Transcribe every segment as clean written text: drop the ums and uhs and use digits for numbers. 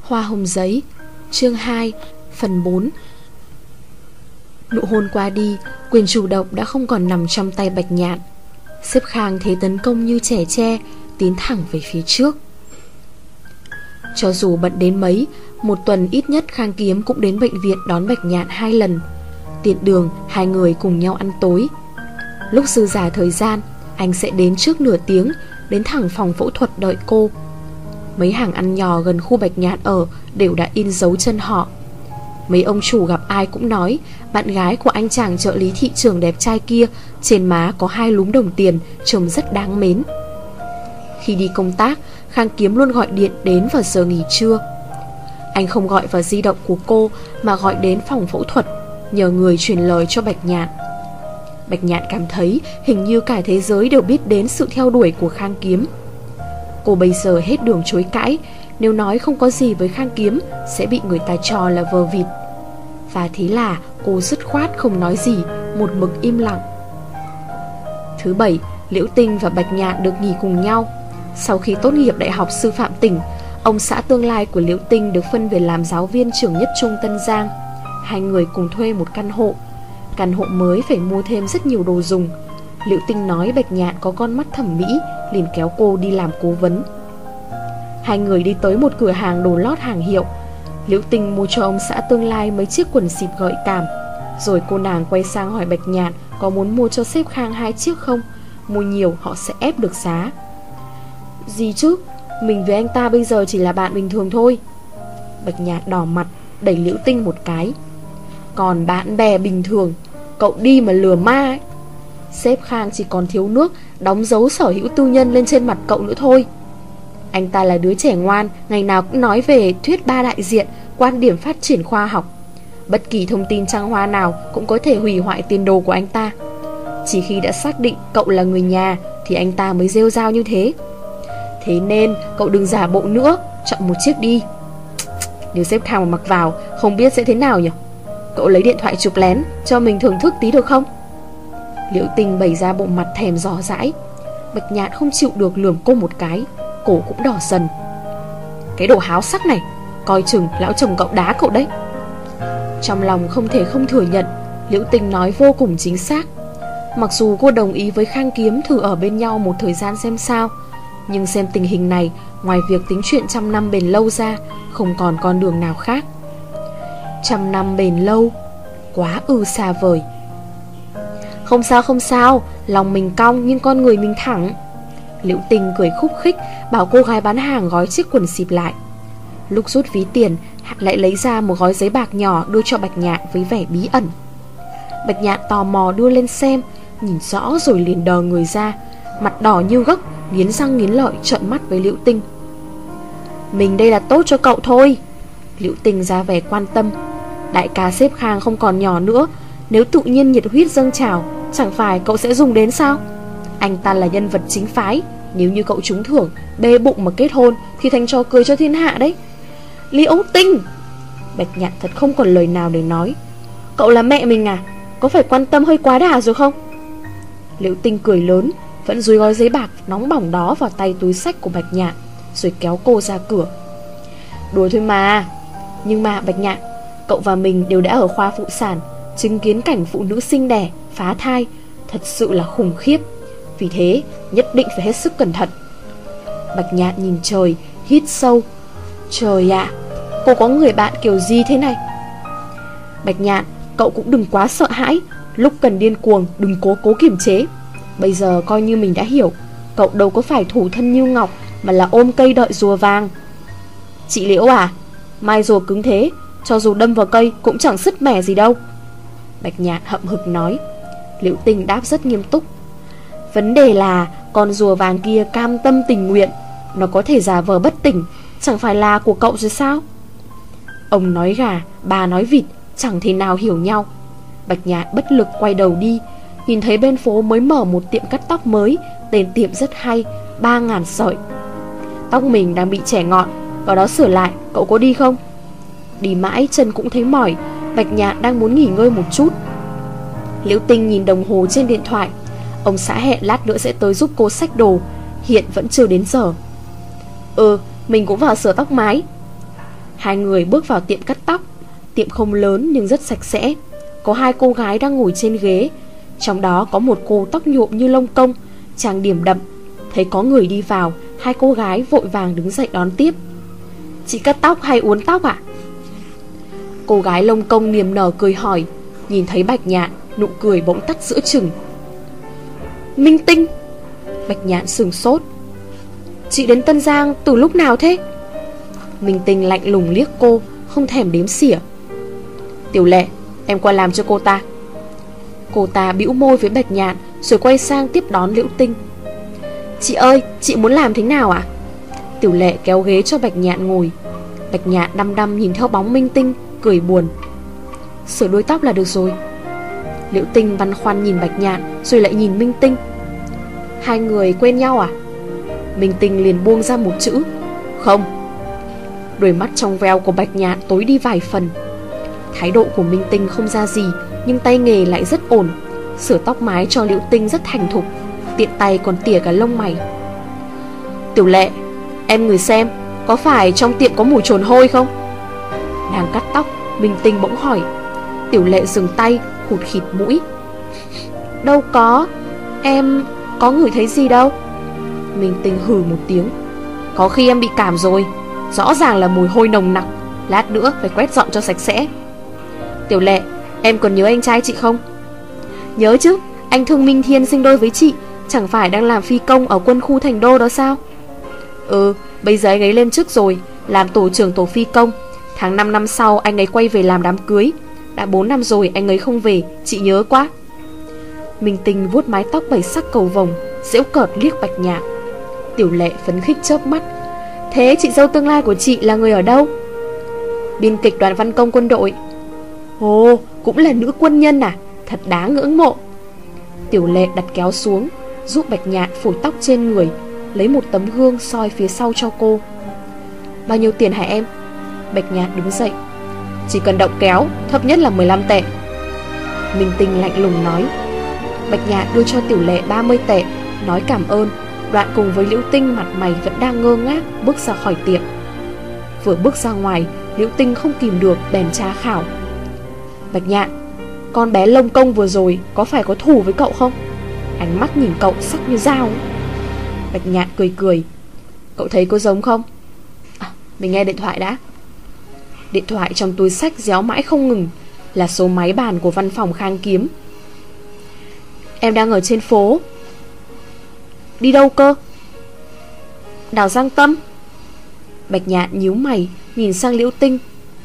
Hoa hồng giấy, chương 2, phần 4. Nụ hôn qua đi, quyền chủ động đã không còn nằm trong tay Bạch Nhạn. Xếp Khang thế tấn công như trẻ tre, tiến thẳng về phía trước. Cho dù bận đến mấy, một tuần ít nhất Khang Kiếm cũng đến bệnh viện đón Bạch Nhạn 2 lần. Tiện đường, hai người cùng nhau ăn tối. Lúc dư giả thời gian, anh sẽ đến trước nửa tiếng, đến thẳng phòng phẫu thuật đợi cô. Mấy hàng ăn nhỏ gần khu Bạch Nhạn ở đều đã in dấu chân họ. Mấy ông chủ gặp ai cũng nói bạn gái của anh chàng trợ lý thị trường đẹp trai kia trên má có 2 lúm đồng tiền, trông rất đáng mến. Khi đi công tác, Khang Kiếm luôn gọi điện đến vào giờ nghỉ trưa. Anh không gọi vào di động của cô mà gọi đến phòng phẫu thuật, nhờ người truyền lời cho Bạch Nhạn. Bạch Nhạn cảm thấy hình như cả thế giới đều biết đến sự theo đuổi của Khang Kiếm. Cô bây giờ hết đường chối cãi, nếu nói không có gì với Khang Kiếm sẽ bị người ta cho là vờ vịt. Và thế là cô dứt khoát không nói gì, một mực im lặng. Thứ Bảy, Liễu Tinh và Bạch Nhạn được nghỉ cùng nhau. Sau khi tốt nghiệp Đại học Sư phạm tỉnh, ông xã tương lai của Liễu Tinh được phân về làm giáo viên trường Nhất Trung Tân Giang. Hai người cùng thuê một căn hộ. Căn hộ mới phải mua thêm rất nhiều đồ dùng. Liễu Tinh nói Bạch Nhạn có con mắt thẩm mỹ, liền kéo cô đi làm cố vấn. Hai người đi tới một cửa hàng đồ lót hàng hiệu. Liễu Tinh mua cho ông xã tương lai mấy chiếc quần xịp gợi cảm. Rồi cô nàng quay sang hỏi Bạch Nhạn có muốn mua cho sếp Khang 2 chiếc không? Mua nhiều họ sẽ ép được giá. Gì chứ, mình với anh ta bây giờ chỉ là bạn bình thường thôi. Bạch Nhạn đỏ mặt, đẩy Liễu Tinh một cái. Còn bạn bè bình thường, cậu đi mà lừa ma ấy. Sếp Khang chỉ còn thiếu nước đóng dấu sở hữu tư nhân lên trên mặt cậu nữa thôi. Anh ta là đứa trẻ ngoan, ngày nào cũng nói về thuyết 3 đại diện, quan điểm phát triển khoa học. Bất kỳ thông tin trăng hoa nào cũng có thể hủy hoại tiền đồ của anh ta. Chỉ khi đã xác định cậu là người nhà thì anh ta mới rêu rao như thế. Thế nên cậu đừng giả bộ nữa, chọn một chiếc đi. Nếu sếp Khang mà mặc vào không biết sẽ thế nào nhỉ. Cậu lấy điện thoại chụp lén cho mình thưởng thức tí được không? Liễu Tinh bày ra bộ mặt thèm dò dãi. Bạch Nhạn không chịu được lườm cô một cái, cổ cũng đỏ dần. Cái đồ háo sắc này, coi chừng lão chồng cậu đá cậu đấy. Trong lòng không thể không thừa nhận, Liễu Tinh nói vô cùng chính xác. Mặc dù cô đồng ý với Khang Kiếm thử ở bên nhau một thời gian xem sao, nhưng xem tình hình này, ngoài việc tính chuyện 100 năm bền lâu ra, không còn con đường nào khác. 100 năm bền lâu, quá xa vời. Không sao, lòng mình cong nhưng con người mình thẳng. Liễu Tinh cười khúc khích, bảo cô gái bán hàng gói chiếc quần xịp lại. Lúc rút ví tiền, lại lấy ra một gói giấy bạc nhỏ đưa cho Bạch Nhạn với vẻ bí ẩn. Bạch Nhạn tò mò đưa lên xem, nhìn rõ rồi liền đờ người ra, mặt đỏ như gấc, nghiến răng nghiến lợi trợn mắt với Liễu Tinh. Mình đây là tốt cho cậu thôi. Liễu Tinh ra vẻ quan tâm. Đại ca sếp Khang không còn nhỏ nữa, nếu tự nhiên nhiệt huyết dâng trào, chẳng phải cậu sẽ dùng đến sao? Anh ta là nhân vật chính phái, nếu như cậu trúng thưởng, bê bụng mà kết hôn thì thành trò cười cho thiên hạ đấy. Liễu Tinh! Bạch Nhạn thật không còn lời nào để nói. Cậu là mẹ mình à? Có phải quan tâm hơi quá đà rồi không? Liễu Tinh cười lớn, vẫn dúi gói giấy bạc nóng bỏng đó vào tay túi xách của Bạch Nhạn, rồi kéo cô ra cửa. Đùa thôi mà. Nhưng mà Bạch Nhạn, cậu và mình đều đã ở khoa phụ sản, chứng kiến cảnh phụ nữ sinh đẻ, phá thai, thật sự là khủng khiếp. Vì thế nhất định phải hết sức cẩn thận. Bạch Nhạn nhìn trời, hít sâu. Trời ạ, cô có người bạn kiểu gì thế này? Bạch Nhạn, cậu cũng đừng quá sợ hãi. Lúc cần điên cuồng đừng cố kiềm chế. Bây giờ coi như mình đã hiểu, cậu đâu có phải thủ thân như ngọc, mà là ôm cây đợi rùa vàng. Chị Liễu à, mai rùa cứng thế, cho dù đâm vào cây cũng chẳng sứt mẻ gì đâu. Bạch Nhạn hậm hực nói. Liễu Tinh đáp rất nghiêm túc. Vấn đề là con rùa vàng kia cam tâm tình nguyện, nó có thể giả vờ bất tỉnh, chẳng phải là của cậu rồi sao? Ông nói gà, bà nói vịt, chẳng thể nào hiểu nhau. Bạch Nhạn bất lực quay đầu đi, nhìn thấy bên phố mới mở một tiệm cắt tóc mới, tên tiệm rất hay, 3.000 sợi. Tóc mình đang bị chẻ ngọn, vào đó sửa lại, cậu có đi không? Đi mãi chân cũng thấy mỏi, Bạch Nhạn đang muốn nghỉ ngơi một chút. Liễu Tinh nhìn đồng hồ trên điện thoại. Ông xã hẹn lát nữa sẽ tới giúp cô xách đồ, hiện vẫn chưa đến giờ. Mình cũng vào sửa tóc mái. Hai người bước vào tiệm cắt tóc. Tiệm không lớn nhưng rất sạch sẽ. Có hai cô gái đang ngồi trên ghế. Trong đó có một cô tóc nhuộm như lông công, trang điểm đậm. Thấy có người đi vào, hai cô gái vội vàng đứng dậy đón tiếp. Chị cắt tóc hay uốn tóc ạ? Cô gái lông công niềm nở cười hỏi. Nhìn thấy Bạch Nhạn, nụ cười bỗng tắt giữa chừng. Minh Tinh! Bạch Nhạn sửng sốt. Chị đến Tân Giang từ lúc nào thế? Minh Tinh lạnh lùng liếc cô, không thèm đếm xỉa. Tiểu Lệ, em qua làm cho cô ta. Cô ta bĩu môi với Bạch Nhạn, rồi quay sang tiếp đón Liễu Tinh. Chị ơi, chị muốn làm thế nào ạ? Tiểu Lệ kéo ghế cho Bạch Nhạn ngồi. Bạch Nhạn đăm đăm nhìn theo bóng Minh Tinh, cười buồn. Sửa đuôi tóc là được rồi. Liễu Tinh băn khoăn nhìn Bạch Nhạn, rồi lại nhìn Minh Tinh. Hai người quen nhau à? Minh Tinh liền buông ra một chữ. Không. Đôi mắt trong veo của Bạch Nhạn tối đi vài phần. Thái độ của Minh Tinh không ra gì, nhưng tay nghề lại rất ổn. Sửa tóc mái cho Liễu Tinh rất thành thục, tiện tay còn tỉa cả lông mày. Tiểu Lệ, em ngửi xem, có phải trong tiệm có mùi trồn hôi không? Đang cắt tóc, Minh Tinh bỗng hỏi. Tiểu Lệ dừng tay, hụt khịt mũi. Đâu có, em có ngửi thấy gì đâu. Minh Tinh hừ một tiếng. Có khi em bị cảm rồi. Rõ ràng là mùi hôi nồng nặc. Lát nữa phải quét dọn cho sạch sẽ. Tiểu Lệ, em còn nhớ anh trai chị không? Nhớ chứ, anh Thương Minh Thiên sinh đôi với chị. Chẳng phải đang làm phi công ở quân khu Thành Đô đó sao? Ừ, bây giờ anh ấy lên chức rồi, làm tổ trưởng tổ phi công. Tháng 5 năm sau anh ấy quay về làm đám cưới. Đã 4 năm rồi anh ấy không về, chị nhớ quá. Minh Tinh vuốt mái tóc 7 sắc cầu vồng, giễu cợt liếc Bạch Nhạn. Tiểu Lệ phấn khích chớp mắt. Thế chị dâu tương lai của chị là người ở đâu? Biên kịch đoàn văn công quân đội. Ồ, cũng là nữ quân nhân à? Thật đáng ngưỡng mộ. Tiểu Lệ đặt kéo xuống, giúp Bạch Nhạn phủi tóc trên người, lấy một tấm gương soi phía sau cho cô. Bao nhiêu tiền hả em? Bạch Nhạn đứng dậy. Chỉ cần động kéo, thấp nhất là 15 tệ. Minh Tinh lạnh lùng nói. Bạch Nhạn đưa cho Tiểu Lệ 30 tệ, nói cảm ơn. Đoạn cùng với Liễu Tinh mặt mày vẫn đang ngơ ngác bước ra khỏi tiệm. Vừa bước ra ngoài, Liễu Tinh không kìm được bèn tra khảo. Bạch Nhạn, con bé lông công vừa rồi có phải có thù với cậu không? Ánh mắt nhìn cậu sắc như dao ấy. Bạch Nhạn cười cười. Cậu thấy có giống không? À, mình nghe điện thoại đã. Điện thoại trong túi xách réo mãi không ngừng. Là số máy bàn của văn phòng Khang Kiếm. Em đang ở trên phố. Đi đâu cơ? Đảo Giang Tâm. Bạch Nhạn nhíu mày, nhìn sang Liễu Tinh.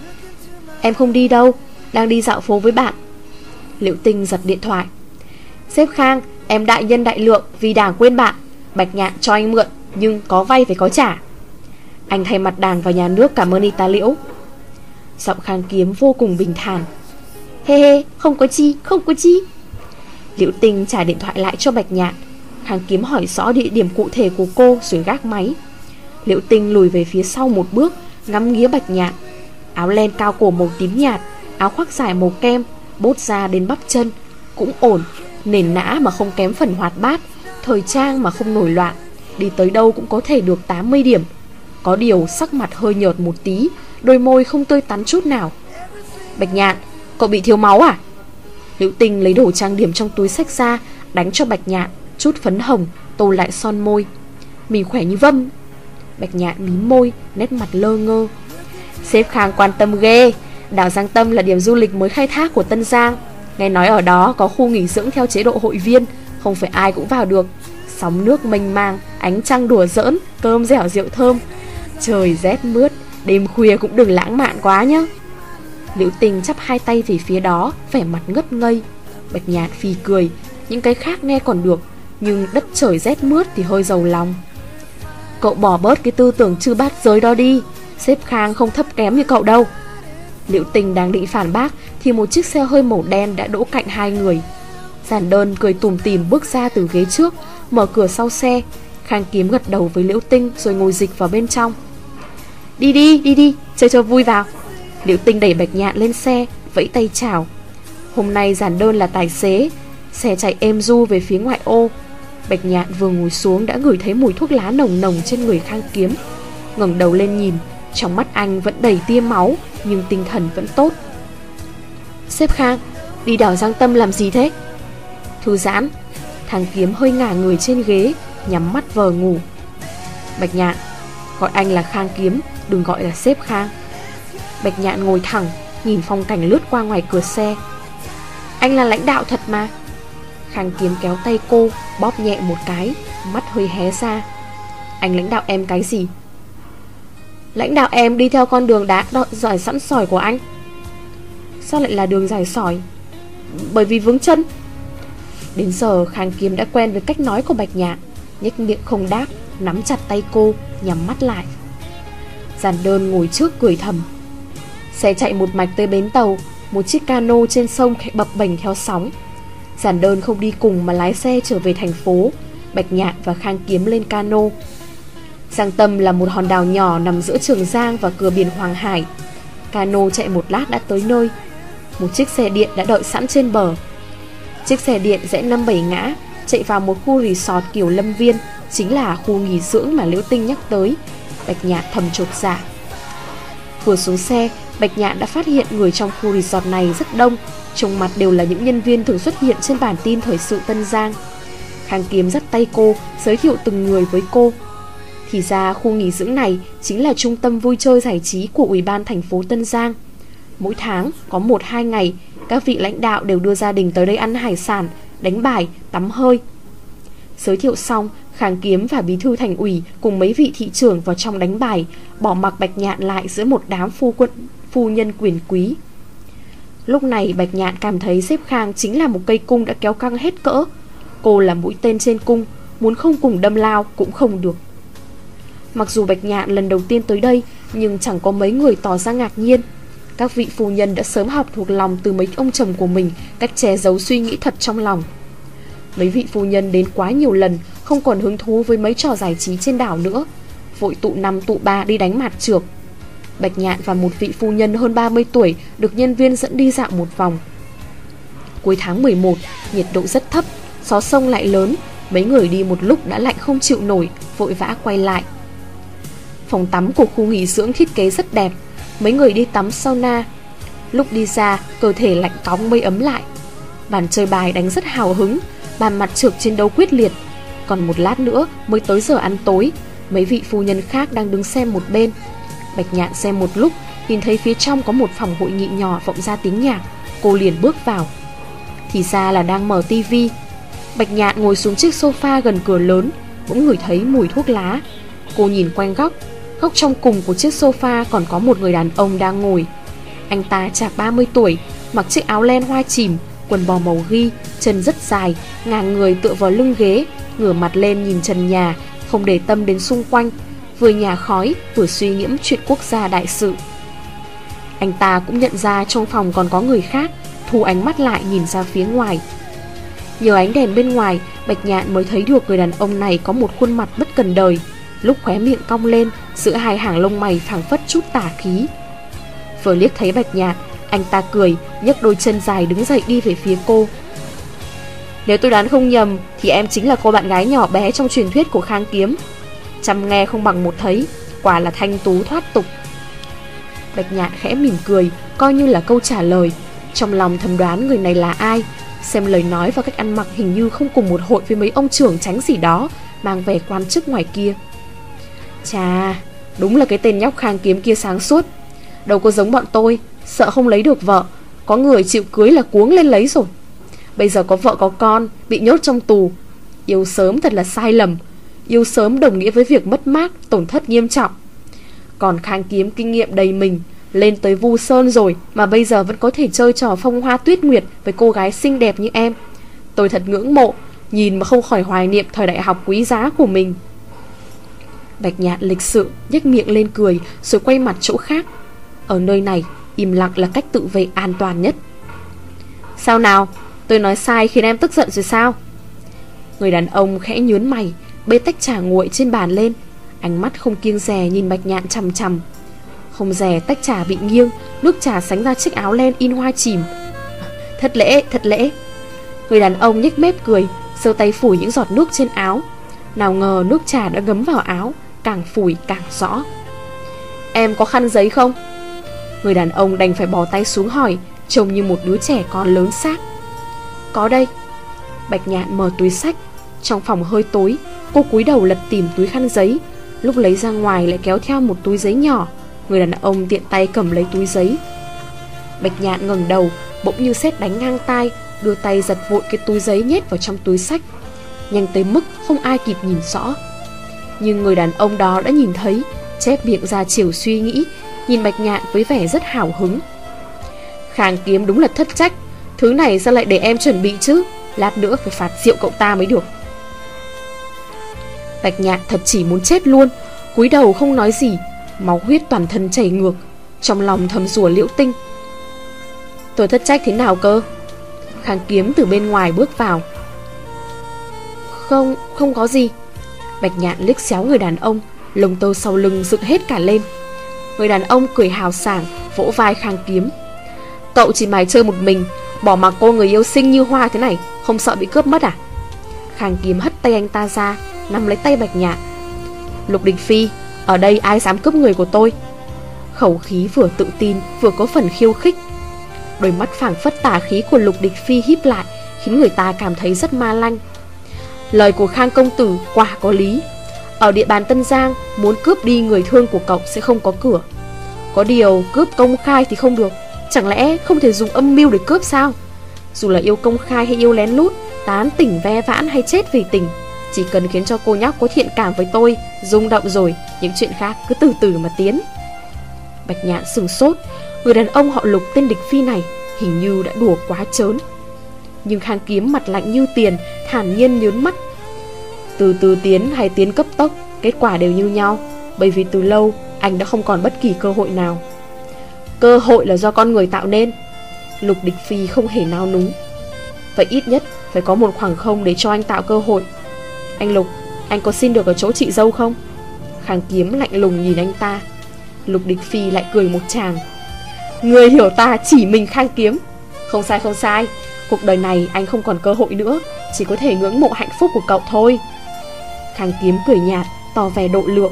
Em không đi đâu, đang đi dạo phố với bạn. Liễu Tinh giật điện thoại. Sếp Khang, em đại nhân đại lượng, vì đảng quên bạn. Bạch Nhạn cho anh mượn, nhưng có vay phải có trả. Anh thay mặt đảng và nhà nước cảm ơn y tá Liễu. Giọng Khang Kiếm vô cùng bình thản. Hê hê, không có chi, không có chi. Liễu Tinh trả điện thoại lại cho Bạch Nhạn. Khang Kiếm hỏi rõ địa điểm cụ thể của cô rồi gác máy. Liễu Tinh lùi về phía sau một bước, ngắm nghía Bạch Nhạn. Áo len cao cổ màu tím nhạt, áo khoác dài màu kem, bốt ra đến bắp chân, cũng ổn, nền nã mà không kém phần hoạt bát, thời trang mà không nổi loạn. Đi tới đâu cũng có thể được 80 điểm. Có điều sắc mặt hơi nhợt một tí, đôi môi không tươi tắn chút nào. Bạch Nhạn, cậu bị thiếu máu à? Liễu Tinh lấy đồ trang điểm trong túi xách ra, đánh cho Bạch Nhạn chút phấn hồng, tô lại son môi. Mình khỏe như vâm. Bạch Nhạn mím môi, nét mặt lơ ngơ. Sếp Khang quan tâm ghê. Đảo Giang Tâm là điểm du lịch mới khai thác của Tân Giang. Nghe nói ở đó có khu nghỉ dưỡng theo chế độ hội viên, không phải ai cũng vào được. Sóng nước mênh mang, ánh trăng đùa giỡn, cơm dẻo rượu thơm. Trời rét mướt, đêm khuya cũng đừng lãng mạn quá nhá. Liễu Tinh chắp hai tay về phía đó, vẻ mặt ngất ngây. Bạch Nhạn phì cười. Những cái khác nghe còn được, nhưng đất trời rét mướt thì hơi giàu lòng. Cậu bỏ bớt cái tư tưởng chư bát giới đó đi. Sếp Khang không thấp kém như cậu đâu. Liễu Tinh đang định phản bác thì một chiếc xe hơi màu đen đã đỗ cạnh hai người. Giản Đơn cười tủm tỉm bước ra từ ghế trước, mở cửa sau xe. Khang Kiếm gật đầu với Liễu Tinh rồi ngồi dịch vào bên trong. Đi đi, chơi cho vui vào. Liễu Tinh đẩy Bạch Nhạn lên xe, vẫy tay chào. Hôm nay Giản Đơn là tài xế. Xe chạy êm du về phía ngoại ô. Bạch Nhạn vừa ngồi xuống đã ngửi thấy mùi thuốc lá nồng nồng trên người Khang Kiếm. Ngẩng đầu lên nhìn, Trong mắt anh vẫn đầy tia máu, nhưng tinh thần vẫn tốt. Sếp Khang, đi đảo Giang Tâm làm gì thế? Thư giãn. Khang Kiếm hơi ngả người trên ghế, nhắm mắt vờ ngủ. Bạch Nhạn, gọi anh là Khang Kiếm, đừng gọi là sếp Khang. Bạch Nhạn ngồi thẳng, nhìn phong cảnh lướt qua ngoài cửa xe. Anh là lãnh đạo thật mà. Khang Kiếm kéo tay cô, bóp nhẹ một cái, mắt hơi hé ra. Anh lãnh đạo em cái gì? Lãnh đạo em đi theo con đường đã giỏi sẵn sỏi của anh. Sao lại là đường dài sỏi? Bởi vì vướng chân. Đến giờ Khang Kiếm đã quen với cách nói của Bạch Nhạn, nhếch miệng không đáp, nắm chặt tay cô, nhắm mắt lại. Giản Đơn ngồi trước cười thầm. Xe chạy một mạch tới bến tàu, một chiếc cano trên sông bập bềnh theo sóng. Giản Đơn không đi cùng mà lái xe trở về thành phố. Bạch Nhạn và Khang Kiếm lên cano. Giang Tâm là một hòn đảo nhỏ nằm giữa Trường Giang và cửa biển Hoàng Hải. Cano chạy một lát đã tới nơi. Một chiếc xe điện đã đợi sẵn trên bờ. Chiếc xe điện rẽ 5-7 ngã, chạy vào một khu resort kiểu Lâm Viên, chính là khu nghỉ dưỡng mà Liễu Tinh nhắc tới. Bạch Nhạn thầm chột dạ. Vừa xuống xe, Bạch Nhạn đã phát hiện người trong khu resort này rất đông, trông mặt đều là những nhân viên thường xuất hiện trên bản tin thời sự Tân Giang. Khang Kiếm dắt tay cô, giới thiệu từng người với cô. Thì ra khu nghỉ dưỡng này chính là trung tâm vui chơi giải trí của Ủy ban thành phố Tân Giang. Mỗi tháng có 1-2 ngày, các vị lãnh đạo đều đưa gia đình tới đây ăn hải sản, đánh bài, tắm hơi. Giới thiệu xong, Khang Kiếm và bí thư thành ủy cùng mấy vị thị trưởng vào trong đánh bài, bỏ mặc Bạch Nhạn lại giữa một đám phu nhân quyền quý. Lúc này Bạch Nhạn cảm thấy sếp Khang chính là một cây cung đã kéo căng hết cỡ. Cô là mũi tên trên cung, muốn không cùng đâm lao cũng không được. Mặc dù Bạch Nhạn lần đầu tiên tới đây, nhưng chẳng có mấy người tỏ ra ngạc nhiên. Các vị phu nhân đã sớm học thuộc lòng từ mấy ông chồng của mình cách che giấu suy nghĩ thật trong lòng. Mấy vị phu nhân đến quá nhiều lần, không còn hứng thú với mấy trò giải trí trên đảo nữa, vội tụ 5 tụ 3 đi đánh mạt trược. Bạch Nhạn và một vị phu nhân hơn 30 tuổi được nhân viên dẫn đi dạo một vòng. Cuối tháng 11, nhiệt độ rất thấp, gió sông lại lớn, mấy người đi một lúc đã lạnh không chịu nổi, vội vã quay lại. Phòng tắm của khu nghỉ dưỡng thiết kế rất đẹp, mấy người đi tắm sauna. Lúc đi ra, cơ thể lạnh cóng mới ấm lại. Bàn chơi bài đánh rất hào hứng, bàn mặt trược chiến đấu quyết liệt. Còn một lát nữa mới tới giờ ăn tối, mấy vị phu nhân khác đang đứng xem một bên. Bạch Nhạn xem một lúc, nhìn thấy phía trong có một phòng hội nghị nhỏ vọng ra tiếng nhạc, cô liền bước vào. Thì ra là đang mở tivi. Bạch Nhạn ngồi xuống chiếc sofa gần cửa lớn, bỗng ngửi thấy mùi thuốc lá. Cô nhìn quanh góc trong cùng của chiếc sofa còn có một người đàn ông đang ngồi. Anh ta chạc 30 tuổi, mặc chiếc áo len hoa chìm, quần bò màu ghi, chân rất dài, ngả người tựa vào lưng ghế, ngửa mặt lên nhìn trần nhà, không để tâm đến xung quanh, vừa nhả khói vừa suy nghĩ chuyện quốc gia đại sự. Anh ta cũng nhận ra trong phòng còn có người khác, thu ánh mắt lại nhìn ra phía ngoài. Nhờ ánh đèn bên ngoài, Bạch Nhạn mới thấy được người đàn ông này có một khuôn mặt bất cần đời. Lúc khóe miệng cong lên, giữa hai hàng lông mày phảng phất chút tà khí. Vừa liếc thấy Bạch Nhạn, anh ta cười, nhấc đôi chân dài đứng dậy đi về phía cô. Nếu tôi đoán không nhầm thì em chính là cô bạn gái nhỏ bé trong truyền thuyết của Khang Kiếm. Chăm nghe không bằng một thấy, quả là thanh tú thoát tục. Bạch Nhạn khẽ mỉm cười, coi như là câu trả lời. Trong lòng thầm đoán người này là ai, xem lời nói và cách ăn mặc hình như không cùng một hội với mấy ông trưởng tránh gì đó, mang vẻ quan chức ngoài kia. Chà, đúng là cái tên nhóc Khang Kiếm kia sáng suốt. Đâu có giống bọn tôi, sợ không lấy được vợ, có người chịu cưới là cuống lên lấy rồi. Bây giờ có vợ có con, bị nhốt trong tù. Yêu sớm thật là sai lầm. Yêu sớm đồng nghĩa với việc mất mát, tổn thất nghiêm trọng. Còn Khang Kiếm kinh nghiệm đầy mình, lên tới Vu Sơn rồi mà bây giờ vẫn có thể chơi trò phong hoa tuyết nguyệt với cô gái xinh đẹp như em. Tôi thật ngưỡng mộ, nhìn mà không khỏi hoài niệm thời đại học quý giá của mình. Bạch Nhạn lịch sự nhếch miệng lên cười, rồi quay mặt chỗ khác. Ở nơi này, im lặng là cách tự vệ an toàn nhất. Sao nào, tôi nói sai khiến em tức giận rồi sao? Người đàn ông khẽ nhướng mày, bê tách trà nguội trên bàn lên, ánh mắt không kiêng dè nhìn Bạch Nhạn chằm chằm. Không dè tách trà bị nghiêng, nước trà sánh ra chiếc áo len in hoa chìm. Thất lễ, thất lễ. Người đàn ông nhếch mép cười, giơ tay phủi những giọt nước trên áo. Nào ngờ nước trà đã ngấm vào áo, càng phủi càng rõ. Em có khăn giấy không? Người đàn ông đành phải bỏ tay xuống hỏi, trông như một đứa trẻ con lớn xác. Có đây. Bạch Nhạn mở túi xách. Trong phòng hơi tối, cô cúi đầu lật tìm túi khăn giấy. Lúc lấy ra ngoài lại kéo theo một túi giấy nhỏ. Người đàn ông tiện tay cầm lấy túi giấy. Bạch Nhạn ngẩng đầu, bỗng như sét đánh ngang tai, đưa tay giật vội cái túi giấy nhét vào trong túi xách, nhanh tới mức không ai kịp nhìn rõ. Nhưng người đàn ông đó đã nhìn thấy, chép miệng ra chiều suy nghĩ, nhìn Bạch Nhạn với vẻ rất hào hứng. Khang Kiếm đúng là thất trách, thứ này sao lại để em chuẩn bị chứ, lát nữa phải phạt rượu cậu ta mới được. Bạch Nhạn thật chỉ muốn chết luôn, cúi đầu không nói gì, máu huyết toàn thân chảy ngược, trong lòng thầm rủa Liễu Tinh. Tôi thất trách thế nào cơ? Khang Kiếm từ bên ngoài bước vào. Không có gì. Bạch Nhạn liếc xéo người đàn ông, lông tơ sau lưng dựng hết cả lên. Người đàn ông cười hào sảng, vỗ vai Khang Kiếm. Cậu chỉ mải chơi một mình, bỏ mặc cô người yêu xinh như hoa thế này, không sợ bị cướp mất à? Khang Kiếm hất tay anh ta ra, nắm lấy tay Bạch Nhạn. Lục Địch Phi, ở đây ai dám cướp người của tôi? Khẩu khí vừa tự tin vừa có phần khiêu khích. Đôi mắt phảng phất tà khí của Lục Địch Phi híp lại, khiến người ta cảm thấy rất ma lanh. Lời của Khang công tử quả có lý. Ở địa bàn Tân Giang, muốn cướp đi người thương của cậu sẽ không có cửa. Có điều cướp công khai thì không được. Chẳng lẽ không thể dùng âm mưu để cướp sao? Dù là yêu công khai hay yêu lén lút, tán tỉnh ve vãn hay chết vì tình, chỉ cần khiến cho cô nhóc có thiện cảm với tôi rung động rồi, những chuyện khác cứ từ từ mà tiến. Bạch Nhạn sửng sốt. Người đàn ông họ Lục tên Địch Phi này hình như đã đùa quá trớn. Nhưng Khang Kiếm mặt lạnh như tiền, thản nhiên nhớn mắt. Từ từ tiến hay tiến cấp tốc, kết quả đều như nhau, bởi vì từ lâu anh đã không còn bất kỳ cơ hội nào. Cơ hội là do con người tạo nên. Lục Địch Phi không hề nao núng. Vậy ít nhất phải có một khoảng không để cho anh tạo cơ hội. Anh Lục, anh có xin được ở chỗ chị dâu không? Khang Kiếm lạnh lùng nhìn anh ta. Lục Địch Phi lại cười một tràng. Người hiểu ta chỉ mình Khang Kiếm. Không sai không sai, cuộc đời này anh không còn cơ hội nữa, chỉ có thể ngưỡng mộ hạnh phúc của cậu thôi. Khang Kiếm cười nhạt, tỏ vẻ độ lượng.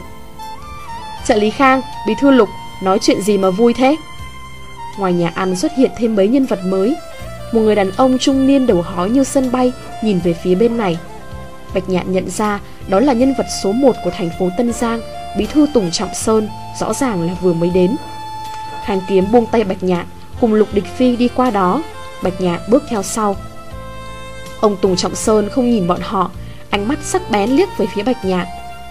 Trợ lý Khang, bí thư Lục, nói chuyện gì mà vui thế? Ngoài nhà ăn xuất hiện thêm mấy nhân vật mới. Một người đàn ông trung niên đầu hói như sân bay nhìn về phía bên này. Bạch Nhạn nhận ra đó là nhân vật số 1 của thành phố Tân Giang, bí thư Tùng Trọng Sơn, rõ ràng là vừa mới đến. Khang Kiếm buông tay Bạch Nhạn, cùng Lục Địch Phi đi qua đó. Bạch Nhạn bước theo sau. Ông Tùng Trọng Sơn không nhìn bọn họ, ánh mắt sắc bén liếc về phía Bạch Nhạn.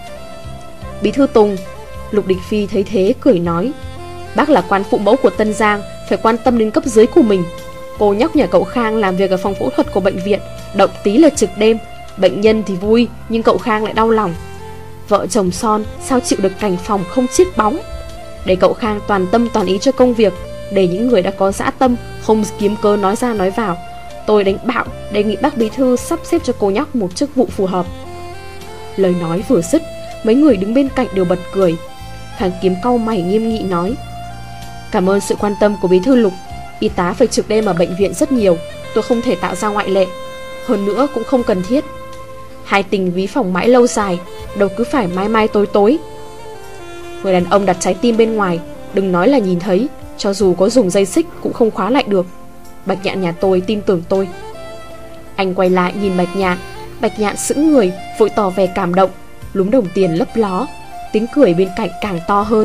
Bí thư Tùng. Lục Địch Phi thấy thế cười nói. Bác là quan phụ mẫu của Tân Giang, phải quan tâm đến cấp dưới của mình. Cô nhóc nhà cậu Khang làm việc ở phòng phẫu thuật của bệnh viện, động tí là trực đêm. Bệnh nhân thì vui, nhưng cậu Khang lại đau lòng. Vợ chồng son sao chịu được cảnh phòng không chiếc bóng. Để cậu Khang toàn tâm toàn ý cho công việc, để những người đã có dã tâm không kiếm cớ nói ra nói vào. Tôi đánh bạo, đề nghị bác bí thư sắp xếp cho cô nhóc một chức vụ phù hợp. Lời nói vừa dứt, mấy người đứng bên cạnh đều bật cười. Khang Kiếm cau mày nghiêm nghị nói. Cảm ơn sự quan tâm của bí thư Lục. Y tá phải trực đêm ở bệnh viện rất nhiều, tôi không thể tạo ra ngoại lệ. Hơn nữa cũng không cần thiết. Hai tình ví phòng mãi lâu dài, đâu cứ phải mai mai tối tối. Người đàn ông đặt trái tim bên ngoài, đừng nói là nhìn thấy, cho dù có dùng dây xích cũng không khóa lại được. Bạch Nhạn nhà tôi tin tưởng tôi. Anh quay lại nhìn Bạch Nhạn. Bạch Nhạn sững người, vội tỏ vẻ cảm động, lúm đồng tiền lấp ló. Tiếng cười bên cạnh càng to hơn.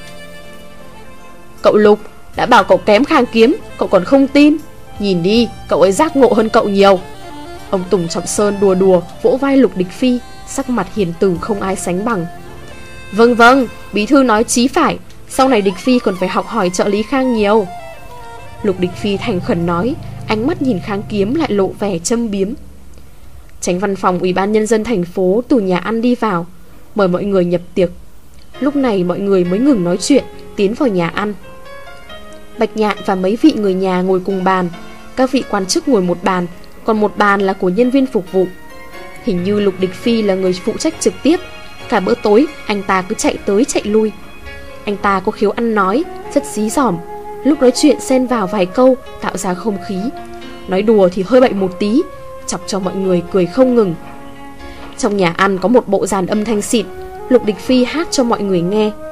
Cậu Lục, đã bảo cậu kém Khang Kiếm, cậu còn không tin. Nhìn đi, cậu ấy giác ngộ hơn cậu nhiều. Ông Tùng Trọng Sơn đùa đùa vỗ vai Lục Địch Phi, sắc mặt hiền từ không ai sánh bằng. Vâng vâng, bí thư nói chí phải, sau này Địch Phi còn phải học hỏi trợ lý Khang nhiều. Lục Địch Phi thành khẩn nói, ánh mắt nhìn Khang Kiếm lại lộ vẻ châm biếm. Chánh văn phòng Ủy ban Nhân dân thành phố từ nhà ăn đi vào, mời mọi người nhập tiệc. Lúc này mọi người mới ngừng nói chuyện, tiến vào nhà ăn. Bạch Nhạn và mấy vị người nhà ngồi cùng bàn. Các vị quan chức ngồi một bàn, còn một bàn là của nhân viên phục vụ. Hình như Lục Địch Phi là người phụ trách trực tiếp. Cả bữa tối anh ta cứ chạy tới chạy lui. Anh ta có khiếu ăn nói, rất dí dỏm. Lúc nói chuyện xen vào vài câu, tạo ra không khí. Nói đùa thì hơi bậy một tí, chọc cho mọi người cười không ngừng. Trong nhà ăn có một bộ dàn âm thanh xịn. Lục Địch Phi hát cho mọi người nghe.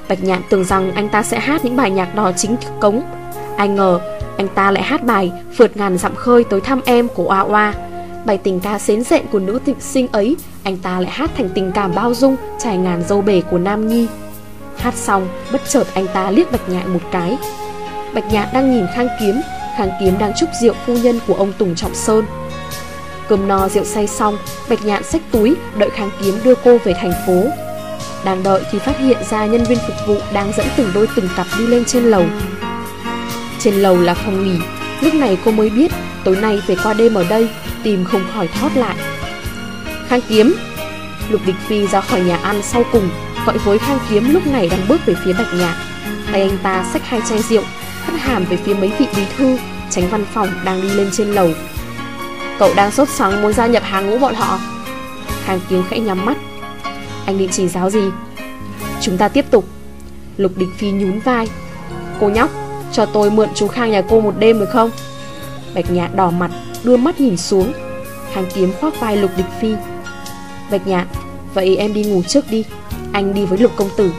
Bạch Nhạn tưởng rằng anh ta sẽ hát những bài nhạc đò chính cống, ai ngờ anh ta lại hát bài Phượt ngàn dặm khơi tới thăm em của Oa Oa. Bài tình ca xến xện của nữ tịnh sinh ấy, anh ta lại hát thành tình cảm bao dung trải ngàn dâu bể của Nam Nhi. Hát xong, bất chợt anh ta liếc Bạch Nhạn một cái. Bạch Nhạn đang nhìn Khang Kiếm đang chúc rượu phu nhân của ông Tùng Trọng Sơn. Cơm no rượu say xong, Bạch Nhạn xách túi đợi Khang Kiếm đưa cô về thành phố. Đang đợi thì phát hiện ra nhân viên phục vụ đang dẫn từng đôi từng cặp đi lên trên lầu. Trên lầu là phòng nghỉ. Lúc này cô mới biết tối nay phải qua đêm ở đây, tìm không khỏi thót lại. Khang Kiếm. Lục Địch Phi ra khỏi nhà ăn sau cùng, gọi với Khang Kiếm lúc này đang bước về phía Bạch Nhạn. Tay anh ta xách 2 chai rượu, hất hàm về phía mấy vị bí thư, tránh văn phòng đang đi lên trên lầu. Cậu đang sốt sắng muốn gia nhập hàng ngũ bọn họ. Khang Kiếm khẽ nhắm mắt. Anh định chỉ giáo gì? Chúng ta tiếp tục. Lục Địch Phi nhún vai. Cô nhóc, cho tôi mượn chú Khang nhà cô một đêm được không? Bạch Nhạn đỏ mặt, đưa mắt nhìn xuống. Khang Kiếm khoác vai Lục Địch Phi. Bạch Nhạn, vậy em đi ngủ trước đi, anh đi với Lục công tử.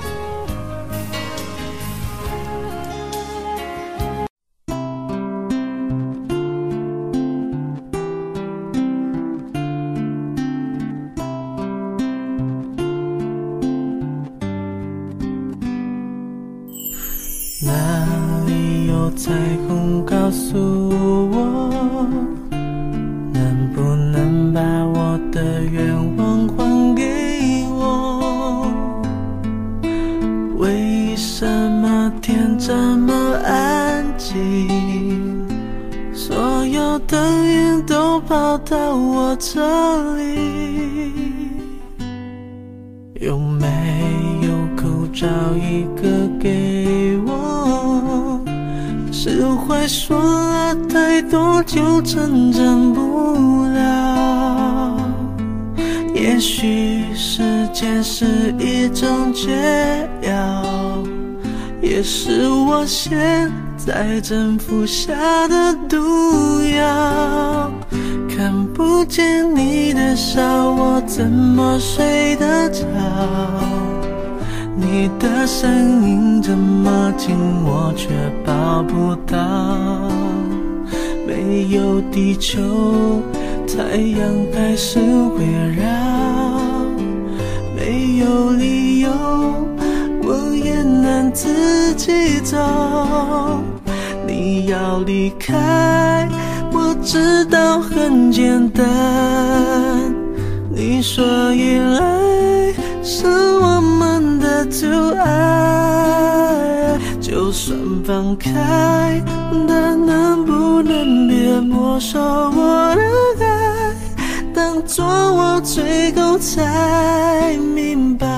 在正服下的毒药，看不见你的笑，我怎么睡得着？你的声音这么近，我却抱不到。没有地球，太阳还是围绕。没有理由，我也能自己走。你要离开，我知道很简单。你说依赖是我们的阻碍，就算放开，但能不能别没收我的爱？当作我最后才明白。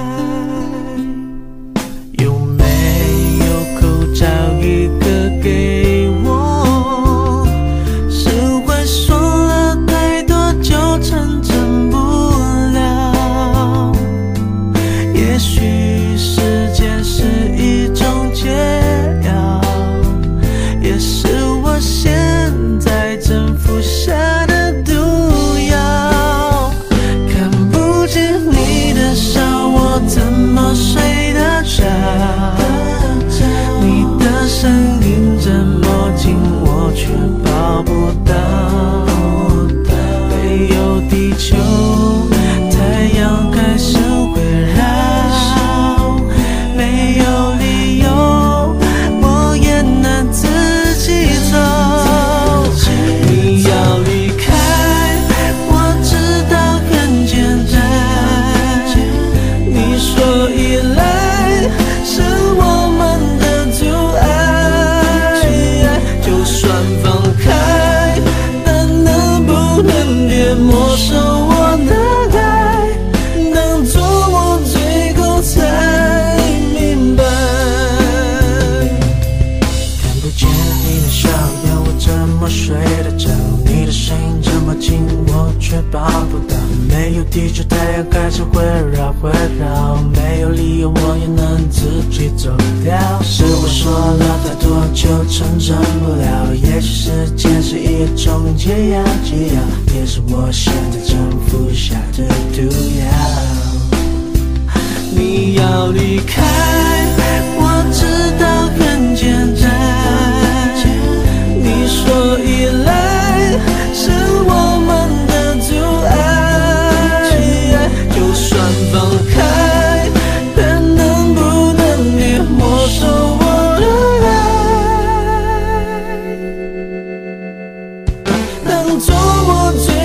有没有口罩一个给我？是会说了太多就成真不了。也许时间是一种解药，也是我现在正服下的毒药。看不见你的笑，我怎么睡得着？你的声音这么近，我却抱不到。没有地球，太阳开始围绕。没有理由，我也能自己走。你要离开，我知道很简单。你说依赖是我们的阻碍，就算放开，但能不能别没收我的爱？当作我最后才明白。看不见你的笑，要我怎么睡得着？你的声音这么近，我却抱不到。没有地球，太阳开始围绕。没有理由，我也能自己走掉。是我说了太多就成真不了。也许时间是一种解药，也是我现在正服下的毒药。 你要离开，我知道很简单。你说依赖是我们的阻碍，就算放开，看能不能别没收我的爱。当作我最